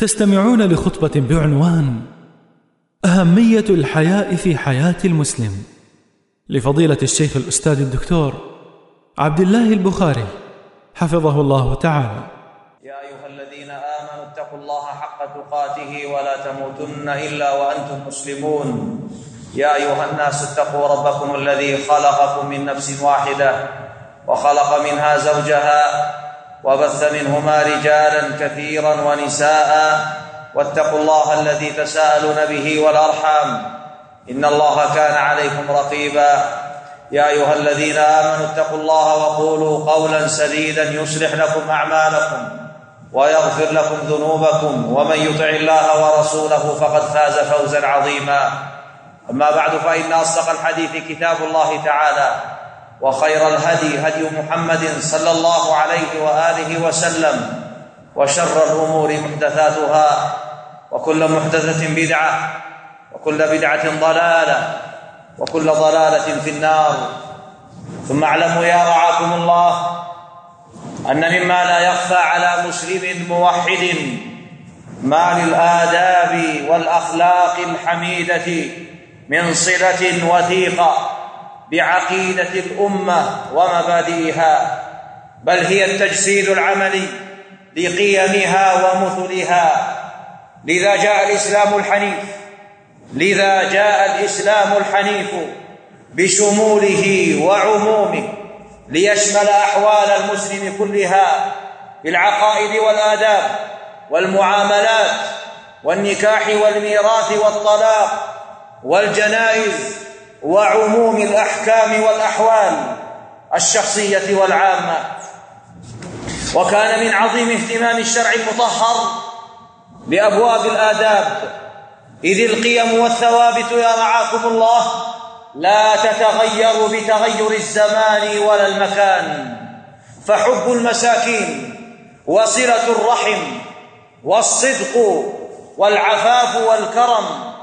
تستمعون لخطبة بعنوان أهمية الحياء في حياة المسلم لفضيلة الشيخ الأستاذ الدكتور عبد الله البخاري حفظه الله تعالى. يا أيها الذين آمنوا اتقوا الله حق تقاته ولا تموتن إلا وأنتم مسلمون. يا أيها الناس اتقوا ربكم الذي خلقكم من نفس واحدة وخلق منها زوجها وبث منهما رجالا كثيرا ونساء واتقوا الله الذي تساءلون به والأرحام إن الله كان عليكم رقيبا. يا أيها الذين آمنوا اتقوا الله وقولوا قولا سديدا يصلح لكم أعمالكم ويغفر لكم ذنوبكم ومن يطع الله ورسوله فقد فاز فوزا عظيما. أما بعد فإن أصدق الحديث كتاب الله تعالى وخير الهدي هدي محمد صلى الله عليه وآله وسلم وشر الأمور محدثاتها وكل محدثة بدعة وكل بدعة ضلالة وكل ضلالة في النار. ثم اعلموا يا رعاكم الله أن مما لا يخفى على مسلم موحد ما للآداب والأخلاق الحميدة من صلة وثيقة بعقيدة الأمة ومبادئها، بل هي التجسيد العملي لقيمها ومثلها. لذا جاء الإسلام الحنيف بشموله وعمومه ليشمل أحوال المسلم كلها بالعقائد والآداب والمعاملات والنكاح والميراث والطلاق والجنائز وعموم الأحكام والأحوال الشخصية والعامة. وكان من عظيم اهتمام الشرع المطهر بأبواب الآداب، إذ القيم والثوابت يا رعاكم الله لا تتغير بتغير الزمان ولا المكان، فحب المساكين وصلة الرحم والصدق والعفاف والكرم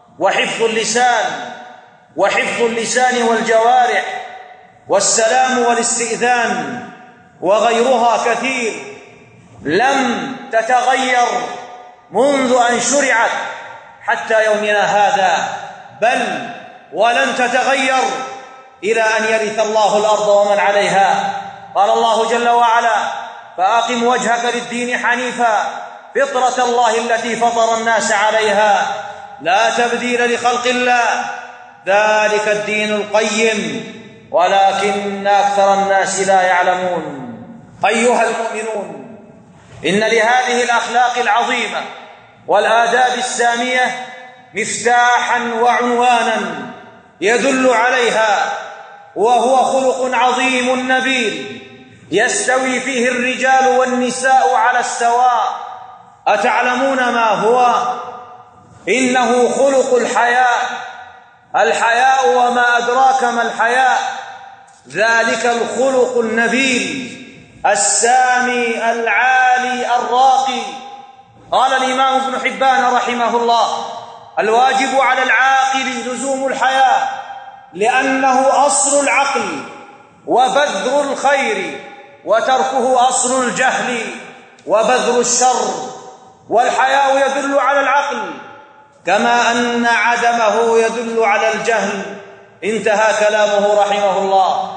وحفظ اللسان والجوارح والسلام والاستئذان وغيرها كثير لم تتغير منذ أن شرعت حتى يومنا هذا، بل ولن تتغير إلى أن يرث الله الأرض ومن عليها. قال الله جل وعلا: فأقم وجهك للدين حنيفا فطرة الله التي فطر الناس عليها لا تبديل لخلق الله ذلك الدين القيم ولكن أكثر الناس لا يعلمون. أيها المؤمنون، إن لهذه الأخلاق العظيمة والآداب السامية مفتاحا وعنوانا يدل عليها، وهو خلق عظيم نبيل يستوي فيه الرجال والنساء على السواء. أتعلمون ما هو؟ إنه خلق الحياء وما أدراك ما الحياء، ذلك الخلق النبيل السامي العالي الراقي. قال الإمام ابن حبان رحمه الله: الواجب على العاقل لزوم الحياء لأنه أصل العقل وبذر الخير، وتركه أصل الجهل وبذر الشر. والحياء يدل على العقل كما أن عدمه يدل على الجهل. انتهى كلامه رحمه الله.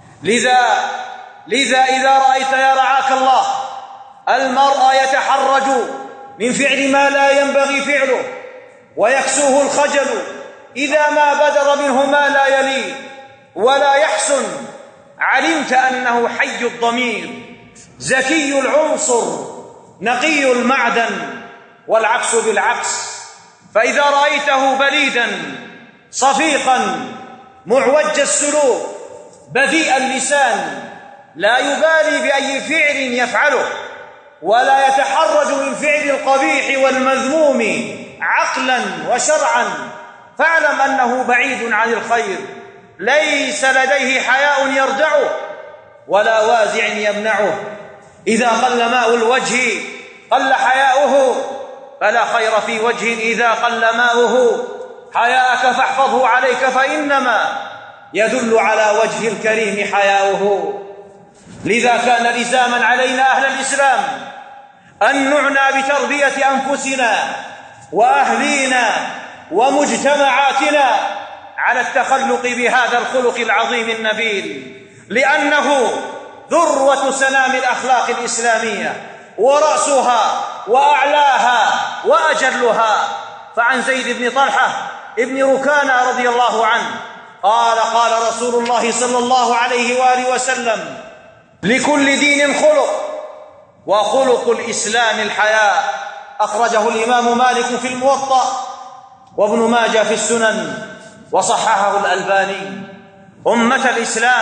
لذا إذا رأيت يا رعاك الله المرء يتحرج من فعل ما لا ينبغي فعله ويكسوه الخجل إذا ما بدر منه ما لا يليه ولا يحسن، علمت أنه حي الضمير زكي العنصر نقي المعدن. والعكس بالعكس، فإذا رأيته بليدا صفيقا معوج السلوك بذيء اللسان لا يبالي بأي فعل يفعله ولا يتحرج من فعل القبيح والمذموم عقلا وشرعا، فاعلم أنه بعيد عن الخير، ليس لديه حياء يردعه ولا وازع يمنعه. إذا قل ماء الوجه قل حياؤه، فلا خير في وجه إذا قل ماؤه. حياءك فاحفظه عليك، فإنما يدل على وجه الكريم حياؤه. لذا كان لزاما علينا أهل الإسلام أن نعنى بتربية أنفسنا وأهلينا ومجتمعاتنا على التخلق بهذا الخلق العظيم النبيل، لأنه ذروة سنام الأخلاق الإسلامية ورأسها وأعلاها وأجلها. فعن زيد بن طلحة ابن ركانة رضي الله عنه قال: قال رسول الله صلى الله عليه وآله وسلم: لكل دين خلق، وخلق الإسلام الحياء. أخرجه الإمام مالك في الموطأ وابن ماجه في السنن وصححه الألباني. أمة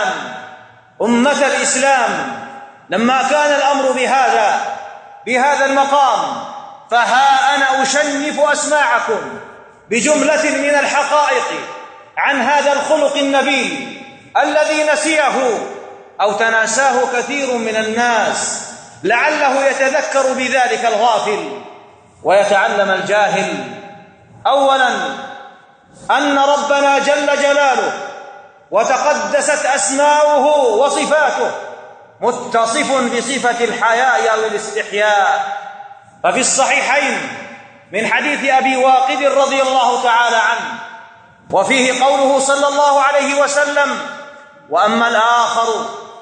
الإسلام، لما كان الأمر بهذا المقام، فها أنا أشنف أسماعكم بجملة من الحقائق عن هذا الخلق النبيل الذي نسيه أو تناساه كثير من الناس، لعله يتذكر بذلك الغافل ويتعلم الجاهل. أولا، أن ربنا جل جلاله وتقدست أسماؤه وصفاته متصف بصفة الحياء أو الاستحياء. ففي الصحيحين من حديث أبي واقد رضي الله تعالى عنه، وفيه قوله صلى الله عليه وسلم: وأما الآخر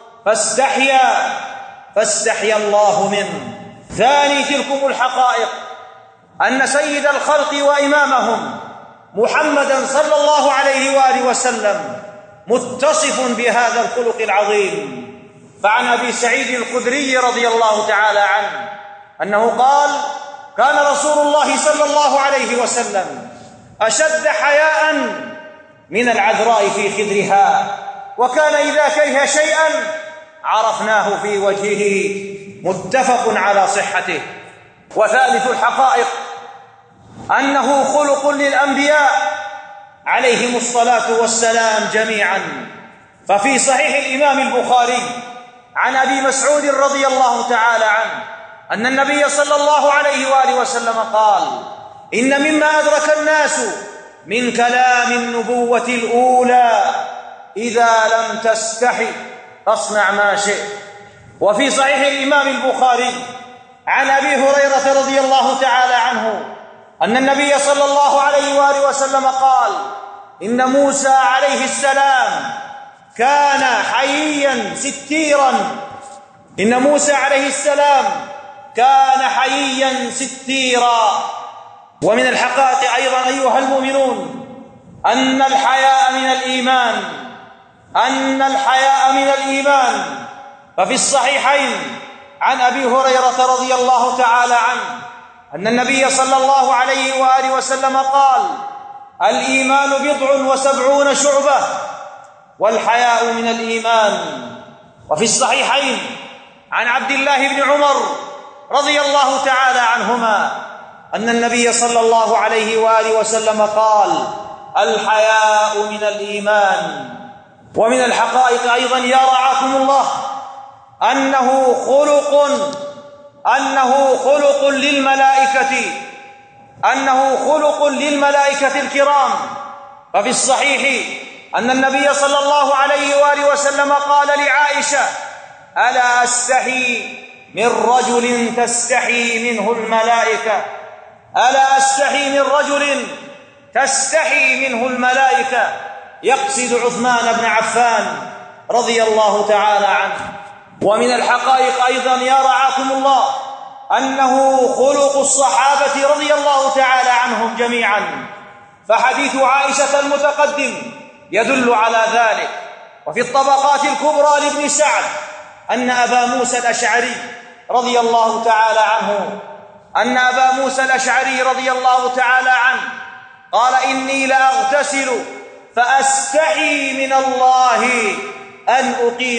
فاستحيا الله منه. ثاني تلكم الحقائق أن سيد الخلق وإمامهم محمدا صلى الله عليه وآله وسلم متصف بهذا الخلق العظيم. فعن أبي سعيد الخدري رضي الله تعالى عنه أنه قال: كان رسول الله صلى الله عليه وسلم أشد حياء من العذراء في خدرها، وكان إذا كره شيئا عرفناه في وجهه. متفق على صحته. وثالث الحقائق أنه خلق للأنبياء عليهم الصلاة والسلام جميعا. ففي صحيح الإمام البخاري عن أبي مسعود رضي الله تعالى عنه أن النبي صلى الله عليه وآله وسلم قال: إن مما أدرك الناس من كلام النبوة الأولى: إذا لم تستحي فاصنع ما شئت. وفي صحيح الإمام البخاري عن أبي هريرة رضي الله تعالى عنه أن النبي صلى الله عليه وآله وسلم قال: إن موسى عليه السلام كان حييا ستيرا. إن موسى عليه السلام كان حييا ستيرا. ومن الحقائق أيضا أيها المؤمنون أن الحياء من الإيمان. ففي الصحيحين عن أبي هريرة رضي الله تعالى عنه أن النبي صلى الله عليه وآله وسلم قال: الإيمان 70 شعبة، والحياء من الإيمان. وفي الصحيحين عن عبد الله بن عمر رضي الله تعالى عنهما أن النبي صلى الله عليه وآله وسلم قال: الحياء من الإيمان. ومن الحقائق أيضا يا رعاكم الله أنه خلق للملائكة الكرام. ففي الصحيح أن النبي صلى الله عليه وآله وسلم قال لعائشة: ألا أستحي من رجل تستحي منه الملائكة، ألا أستحي من رجل تستحي منه الملائكة، يقصد عثمان بن عفان رضي الله تعالى عنه. ومن الحقائق أيضا يا رعاكم الله أنه خلق الصحابة رضي الله تعالى عنهم جميعا. فحديث عائشة المتقدم يدل على ذلك. وفي الطبقات الكبرى لابن سعد أن أبا موسى الأشعري رضي الله تعالى عنه قال: إني لأغتسل فأستحي من الله أن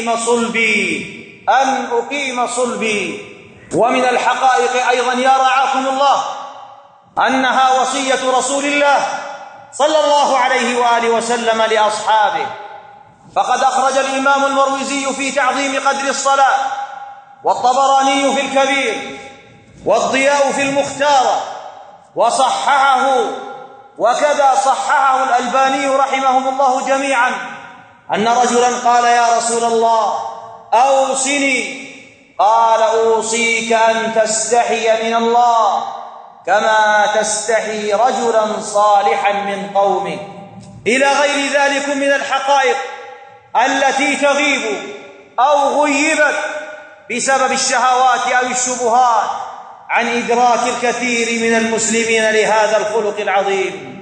أقيم صلبي. ومن الحقائق أيضا يا رعاكم الله أنها وصية رسول الله صلى الله عليه وآله وسلم لأصحابه. فقد أخرج الإمام المروزي في تعظيم قدر الصلاة، والطبراني في الكبير، والضياء في المختار، وصححه، وكذا صححه الألباني رحمهم الله جميعا، أن رجلا قال: يا رسول الله أوصني قال: أوصيك أن تستحي من الله كما تستحي رجلا صالحا من قومه، إلى غير ذلك من الحقائق التي تغيب أو غيبت بسبب الشهوات أو الشبهات عن إدراك الكثير من المسلمين لهذا الخلق العظيم.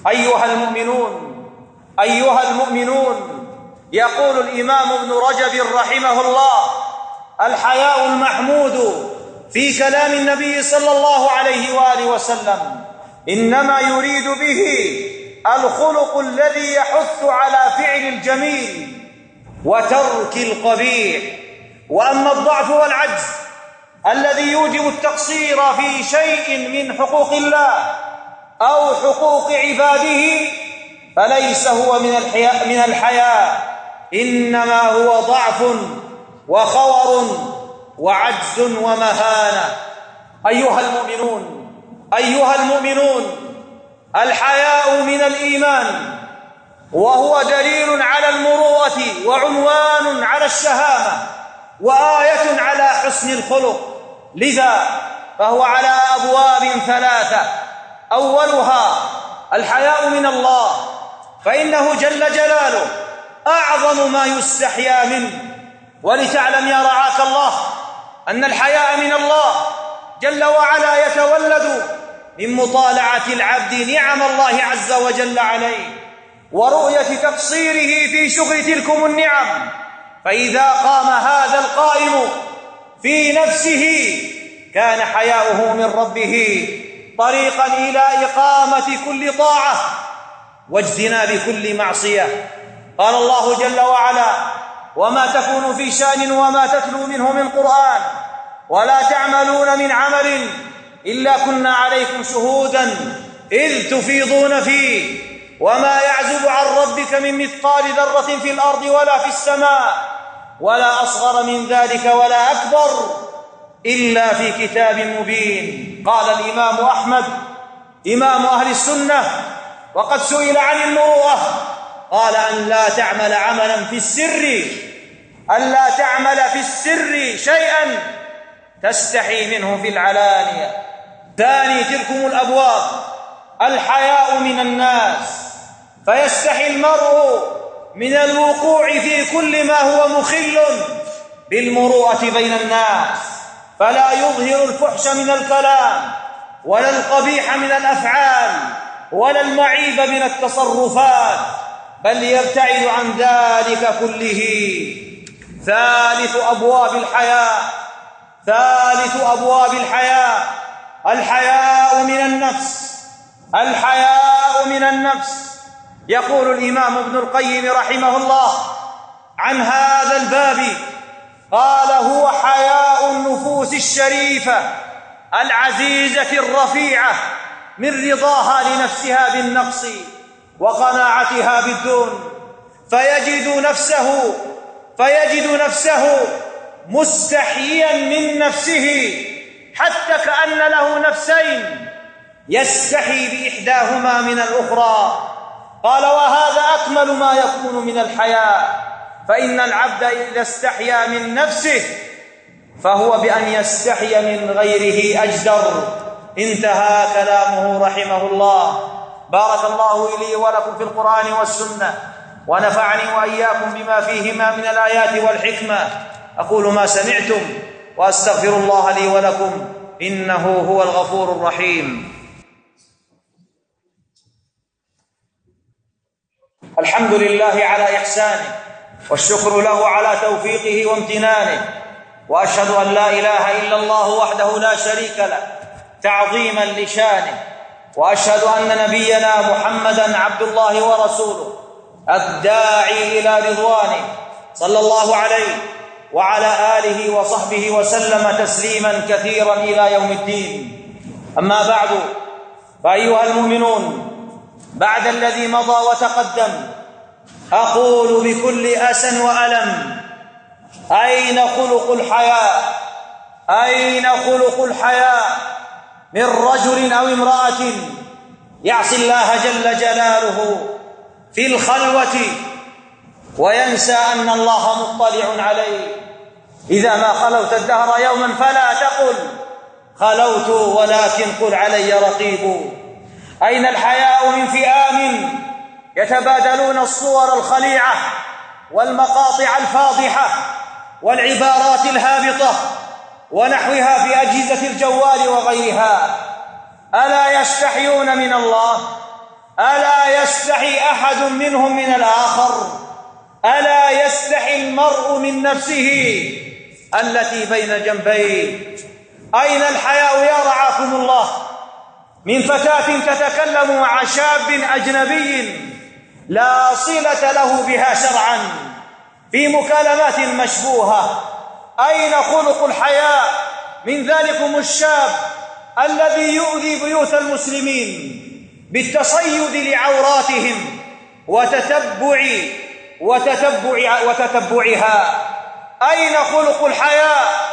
أيها المؤمنون، يقول الإمام ابن رجب رحمه الله: الحياء المحمود في كلام النبي صلى الله عليه وآله وسلم إنما يريد به الخلق الذي يحث على فعل الجميل وترك القبيح. وأما الضعف والعجز الذي يوجب التقصير في شيء من حقوق الله أو حقوق عباده فليس هو من الحياء، إنما هو ضعف وخور وعجز ومهانة. أيها المؤمنون، الحياء من الإيمان، وهو دليل على المروءة وعنوان على الشهامة وآية على حسن الخلق. لذا فهو على أبواب ثلاثة: أولها الحياء من الله، فإنه جل جلاله أعظم ما يستحيا منه. ولتعلم يا رعاك الله أن الحياء من الله جل وعلا يتولد من مطالعة العبد نعم الله عز وجل عليه ورؤية تقصيره في شكر تلكم النعم. فإذا قام هذا القائم في نفسه كان حياؤه من ربه طريقا إلى إقامة كل طاعة واجتناب كل معصية. قال الله جل وعلا: وما تكون في شأن وما تتلو منه من قرآن ولا تعملون من عمل إلا كنا عليكم شهودا إذ تفيضون فيه وما يعزب عن ربك من مثقال ذرة في الأرض ولا في السماء ولا أصغر من ذلك ولا أكبر إلا في كتاب مبين. قال الإمام أحمد إمام أهل السنة وقد سئل عن المروءة قال: أن لا تعمل عملا في السر، ألا تعمل في السر شيئا تستحي منه في العلانية. ثاني تلكم الأبواب: الحياء من الناس، فيستحي المرء من الوقوع في كل ما هو مخل بالمروءة بين الناس، فلا يظهر الفحش من الكلام ولا القبيح من الأفعال ولا المعيب من التصرفات، بل يبتعد عن ذلك كله. ثالث أبواب الحياء الحياء من النفس. يقول الإمام ابن القيم رحمه الله عن هذا الباب: قال: هو حياء النفوس الشريفة العزيزة الرفيعة من رضاها لنفسها بالنقص وقناعتها بالدون، فيجد نفسه مستحيا من نفسه حتى كأن له نفسين يستحي بإحداهما من الأخرى. قال: وهذا أكمل ما يكون من الحياء، فإن العبد إذا استحيا من نفسه فهو بأن يستحي من غيره أجدر. انتهى كلامه رحمه الله. بارك الله لي ولكم في القرآن والسنة، ونفعني وإياكم بما فيهما من الآيات والحكمة. أقول ما سمعتم وأستغفر الله لي ولكم، إنه هو الغفور الرحيم. الحمد لله على إحسانه، والشكر له على توفيقه وامتنانه، وأشهد أن لا إله إلا الله وحده لا شريك له تعظيما لشانه، وأشهد أن نبينا محمدا عبد الله ورسوله الداعي إلى رضوانه، صلى الله عليه وعلى آله وصحبه وسلم تسليما كثيرا إلى يوم الدين. أما بعد، فأيها المؤمنون، بعد الذي مضى وتقدم أقول بكل أسى وألم: أين خلق الحياء من رجل أو امرأة يعصي الله جل جلاله في الخلوة وينسى أن الله مطلع عليه؟ إذا ما خلوت الدهر يوما فلا تقل خلوت، ولكن قل علي رقيب. أين الحياء من فئام يتبادلون الصور الخليعة والمقاطع الفاضحة والعبارات الهابطة ونحوها في أجهزة الجوال وغيرها؟ ألا يستحيون من الله؟ ألا يستحي أحد منهم من الآخر؟ ألا يستحي المرء من نفسه التي بين جنبيه؟ أين الحياء يا رعاكم الله من فتاة تتكلم مع شاب أجنبي لا صلة له بها شرعا في مكالمات مشبوهة؟ أين خلق الحياء من ذلكم الشاب الذي يؤذي بيوت المسلمين بالتصيد لعوراتهم وتتبعها؟ أين خلق الحياء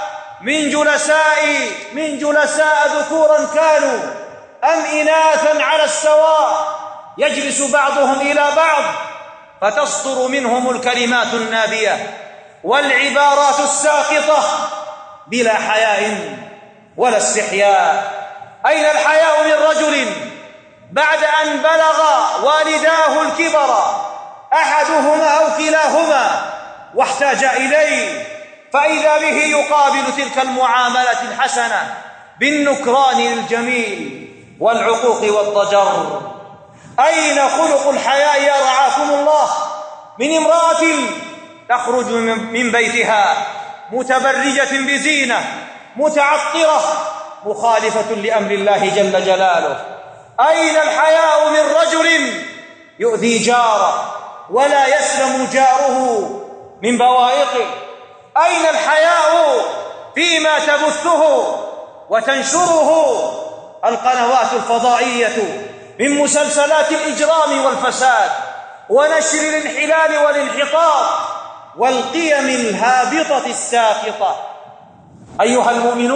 من جلساء ذكورا كانوا أم إناثا على السواء يجلس بعضهم إلى بعض فتصدر منهم الكلمات النابية والعبارات الساقطة بلا حياء ولا استحياء؟ أين الحياء من رجل بعد أن بلغ والداه الكبر أحدهما أو كلاهما واحتاج إليه فإذا به يقابل تلك المعاملة الحسنة بالنكران الجميل والعقوق والضجر؟ أين خلق الحياء يا رعاكم الله من امرأة تخرج من بيتها متبرجة بزينة متعطرة مخالفة لأمر الله جل جلاله؟ أين الحياء من رجل يؤذي جاره ولا يسلم جاره من بوائقه؟ أين الحياء فيما تبثه وتنشره القنوات الفضائية من مسلسلات الإجرام والفساد ونشر الانحلال والانحطاط والقيم الهابطة الساقطة؟ أيها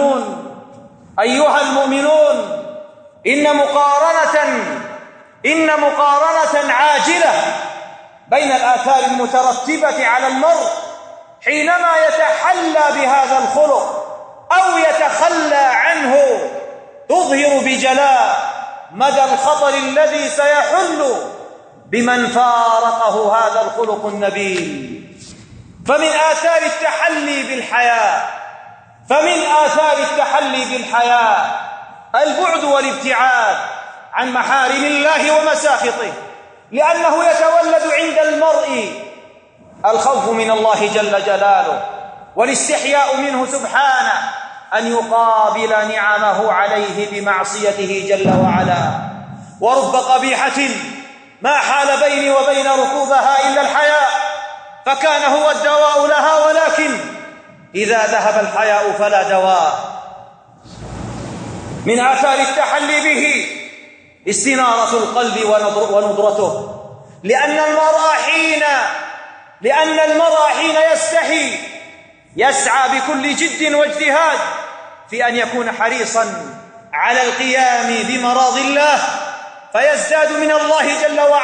المؤمنون، إن مقارنة عاجلة بين الآثار المترتبة على المرء حينما يتحلى بهذا الخلق أو يتخلى عنه تظهر بجلاء مدى الخطر الذي سيحل بمن فارقه هذا الخلق النبيل. فمن آثار التحلي بالحياء البعد والابتعاد عن محارم الله ومساخطه، لأنه يتولد عند المرء الخوف من الله جل جلاله والاستحياء منه سبحانه أن يقابل نعمه عليه بمعصيته جل وعلا. ورب قبيحة ما حال بيني وبين ركوبها إلا الحياء فكان هو الدواء لها، ولكن إذا ذهب الحياء فلا دواء. من آثار التحلي به استنارة القلب ونضرته، لأن المرء حين يستحي يسعى بكل جد واجتهاد في أن يكون حريصا على القيام بمراض الله فيزداد من الله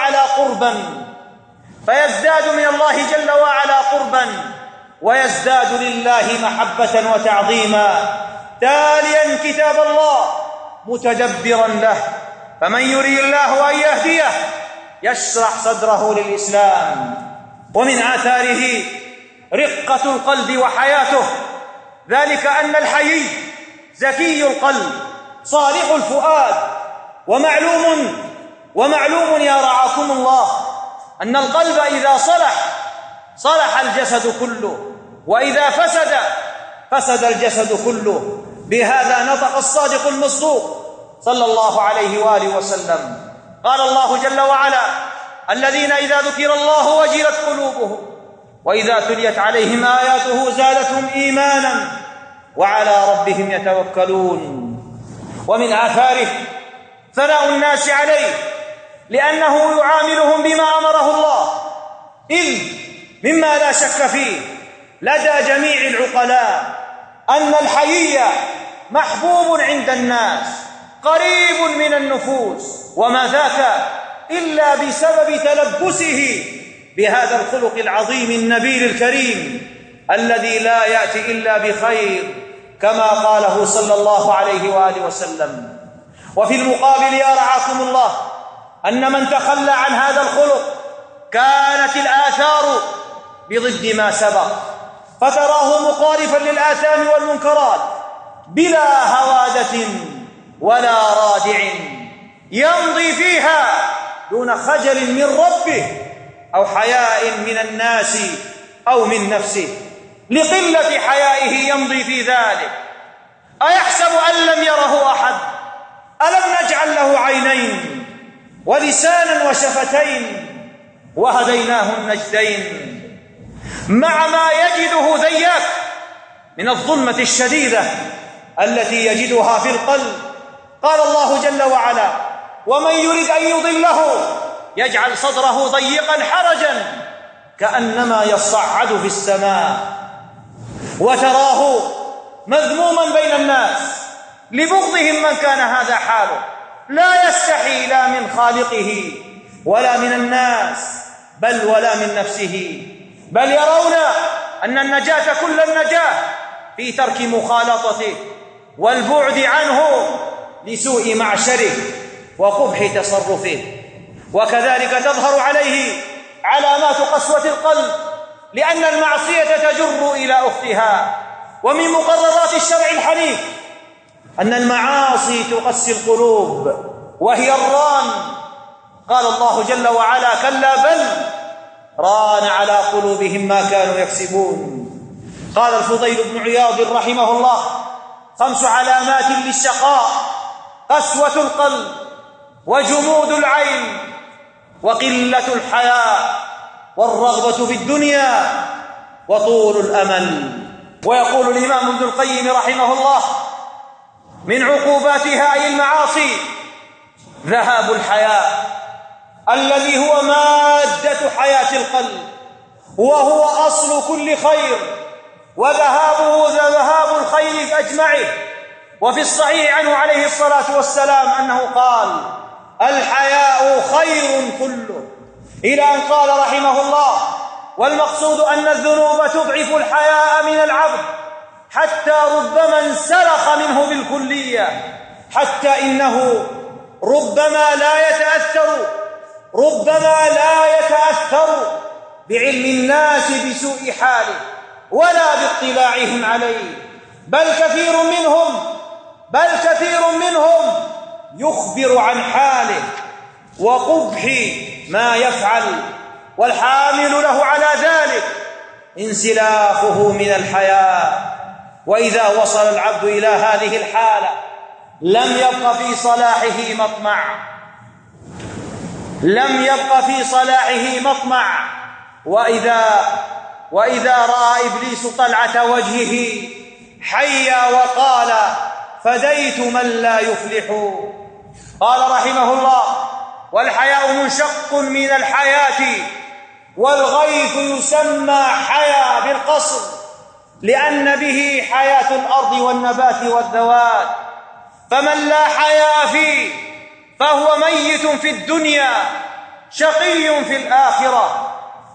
جل وعلا قربا ويزداد لله محبة وتعظيما، تاليا كتاب الله متدبرا له. فمن يريد الله أن يهديه يشرح صدره للإسلام. ومن آثاره رقة القلب وحياته، ذلك أن الحيي زكي القلب صالح الفؤاد، ومعلوم يا رعاكم الله أن القلب إذا صلح الجسد كله، وإذا فسد الجسد كله. بهذا نطق الصادق المصدوق صلى الله عليه وآله وسلم. قال الله جل وعلا: الذين إذا ذكر الله وجلت قلوبهم وإذا تليت عليهم آياته زادتهم إيمانا وعلى ربهم يتوكلون. ومن آثاره ثناء الناس عليه، لأنه يعاملهم بما أمره الله، إذ مما لا شك فيه لدى جميع العقلاء أن الحيي محبوب عند الناس قريب من النفوس، وما ذاك إلا بسبب تلبسه بهذا الخلق العظيم النبيل الكريم الذي لا يأتي إلا بخير، كما قاله صلى الله عليه وآله وسلم. وفي المقابل يا رعاكم الله أن من تخلى عن هذا الخلق كانت الآثار بضد ما سبق، فتراه مخالفا للآثام والمنكرات بلا هوادة ولا رادع، يمضي فيها دون خجل من ربه أو حياء من الناس أو من نفسه، لقلة حيائه يمضي في ذلك. أيحسب أن لم يره أحد؟ ألم نجعل له عينين ولسانا وشفتين وهديناه النجدين؟ مع ما يجده ذياك من الظلمة الشديدة التي يجدها في القلب، قال الله جل وعلا: ومن يرد أن يضله يجعل صدره ضيقا حرجا كأنما يصعد في السماء، وتراه مذموما بين الناس لبغضهم من كان هذا حاله، لا يستحي لا من خالقه ولا من الناس بل ولا من نفسه، بل يرون أن النجاة كل النجاة في ترك مخالطته والبعد عنه لسوء معشره وقبح تصرفه. وكذلك تظهر عليه علامات قسوة القلب، لأن المعصية تجر إلى أختها. ومن مقررات الشرع الحنيف أن المعاصي تقسي القلوب وهي الران، قال الله جل وعلا: كلا بل ران على قلوبهم ما كانوا يكسبون. قال الفضيل بن عياض رحمه الله: 5 علامات للشقاء: قسوة القلب، وجمود العين، وقلة الحياء، والرغبة في الدنيا، وطول الأمل. ويقول الإمام ابن القيم رحمه الله: من عقوباتها أي المعاصي ذهاب الحياء الذي هو مادة حياة القلب، وهو أصل كل خير، وذهابه ذهاب الخير أجمعه. وفي الصحيح عنه عليه الصلاة والسلام أنه قال: الحياء خير كله، إلى أن قال رحمه الله: والمقصود أن الذنوب تضعف الحياء من العبد حتى ربما انسلخ منه بالكلية، حتى إنه ربما لا يتأثر بعلم الناس بسوء حاله ولا باطلاعهم عليه، بل كثير منهم يخبر عن حاله وقبح ما يفعل، والحامل له على ذلك انسلاخه من الحياة. وإذا وصل العبد إلى هذه الحالة لم يبق في صلاحه مطمع. وإذا رأى إبليس طلعة وجهه حيا وقال: فديت من لا يفلح. قال رحمه الله: والحياء منشق من الحياة، والغيث يسمى حيا بالقصر، لأن به حياة الأرض والنبات والذوات. فمن لا حياء فيه فهو ميت في الدنيا شقي في الآخرة.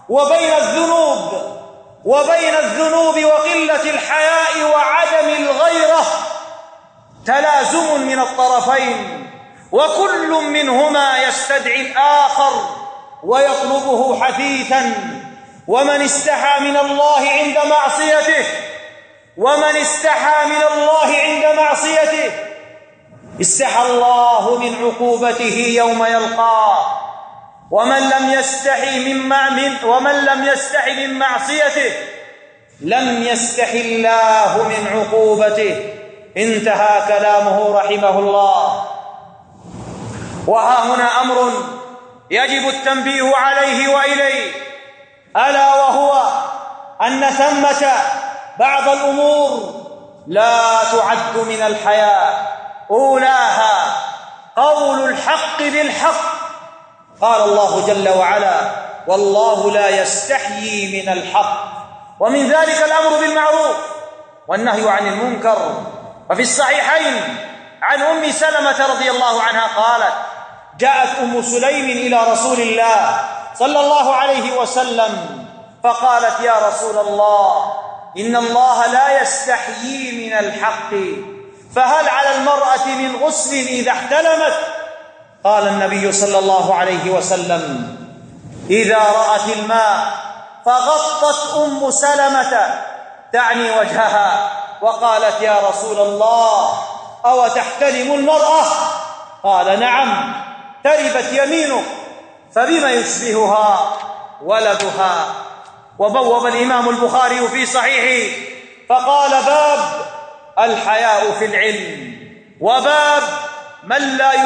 وبين الذنوب وقلة الحياء وعدم الغيرة تلازم من الطرفين، وكل منهما يستدعي الآخر ويطلبه حثيثا. ومن استحى من الله عند معصيته استحى الله من عقوبته يوم يلقاه. ومن لم يستحي من معصيته لم يستحي الله من عقوبته. انتهى كلامه رحمه الله. وها هنا أمر يجب التنبيه عليه وإليه، ألا وهو أن ثمة بعض الأمور لا تعد من الحياء. أولاها قول الحق بالحق، قال الله جل وعلا: والله لا يستحيي من الحق. ومن ذلك الأمر بالمعروف والنهي عن المنكر. وفي الصحيحين عن أم سلمة رضي الله عنها قالت: جاءت أم سليم إلى رسول الله صلى الله عليه وسلم فقالت: يا رسول الله، إن الله لا يستحيي من الحق، فهل على المرأة من غسل إذا احتلمت؟ قال النبي صلى الله عليه وسلم: إذا رأت الماء فغطت أم سلمة تعني وجهها وقالت: يا رسول الله، أو تحتلم المرأة؟ قال: نعم، تربت يمينك، فبما يشبهها ولدها. وبوب الإمام البخاري في صحيحه فقال: باب الحياء في العلم، وباب ما لا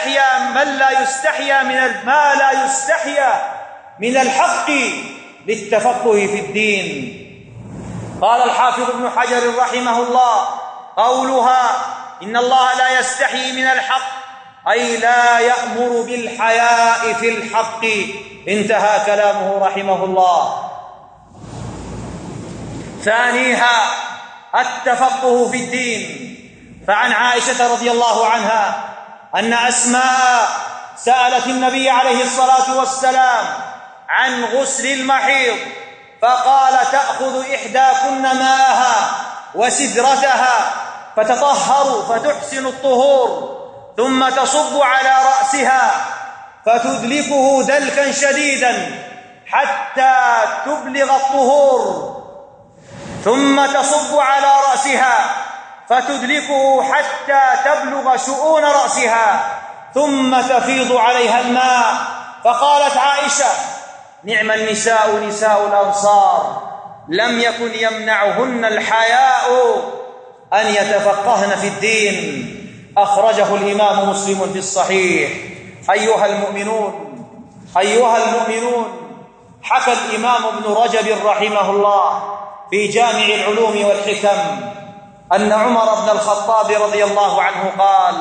يستحيا من الحق للتفقه في الدين. قال الحافظ ابن حجر رحمه الله: قولها إن الله لا يستحيي من الحق أي لا يأمر بالحياء في الحق. انتهى كلامه رحمه الله. ثانيها التفقه في الدين، فعن عائشة رضي الله عنها أن أسماء سألت النبي عليه الصلاة والسلام عن غسل المحيض، فقال: تأخذ إحداكن ماءها وسدرتها فتطهر فتحسن الطهور، ثم تصب على رأسها فتدلكه دلكا شديدا حتى تبلغ الطهور، ثم تصب على رأسها فتدلكه حتى تبلغ شؤون رأسها، ثم تفيض عليها الماء. فقالت عائشة: نعم النساء نساء الأنصار، لم يكن يمنعهن الحياء أن يتفقهن في الدين. أخرجه الإمام مسلم في الصحيح. أيها المؤمنون، حكى الإمام ابن رجب رحمه الله في جامع العلوم والحكم أن عمر بن الخطاب رضي الله عنه قال: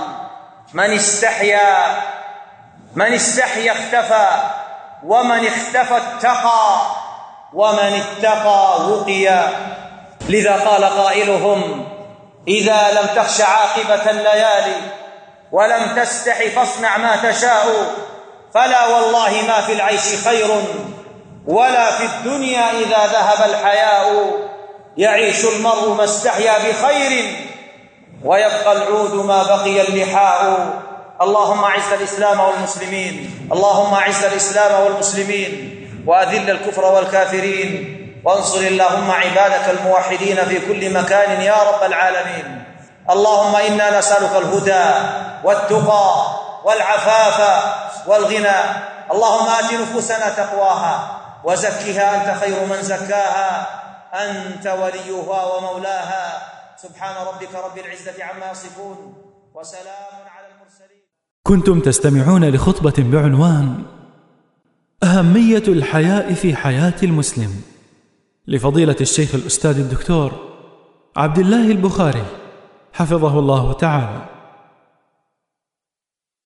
من استحيا اختفى، ومن اختفى اتقى، ومن اتقى وقيا. لذا قال قائلهم: إذا لم تخش عاقبة الليالي ولم تستح فاصنع ما تشاء، فلا والله ما في العيش خير، ولا في الدنيا إذا ذهب الحياء. يعيش المرء ما استحيا بخير، ويبقى العود ما بقي اللحاء. اللهم أعز الإسلام والمسلمين، اللهم أعز الإسلام والمسلمين، وأذل الكفر والكافرين، وانصر اللهم عبادك الموحدين في كل مكان يا رب العالمين. اللهم إنا نسألك الهدى والتقى والعفاف والغنى. اللهم آت نفوسنا تقواها وزكها أنت خير من زكاها، أنت وليها ومولاها. سبحان ربك رب العزة عما يصفون، وسلام على المرسلين. كنتم تستمعون لخطبة بعنوان أهمية الحياء في حياة المسلم لفضيلة الشيخ الأستاذ الدكتور عبد الله البخاري حفظه الله تعالى.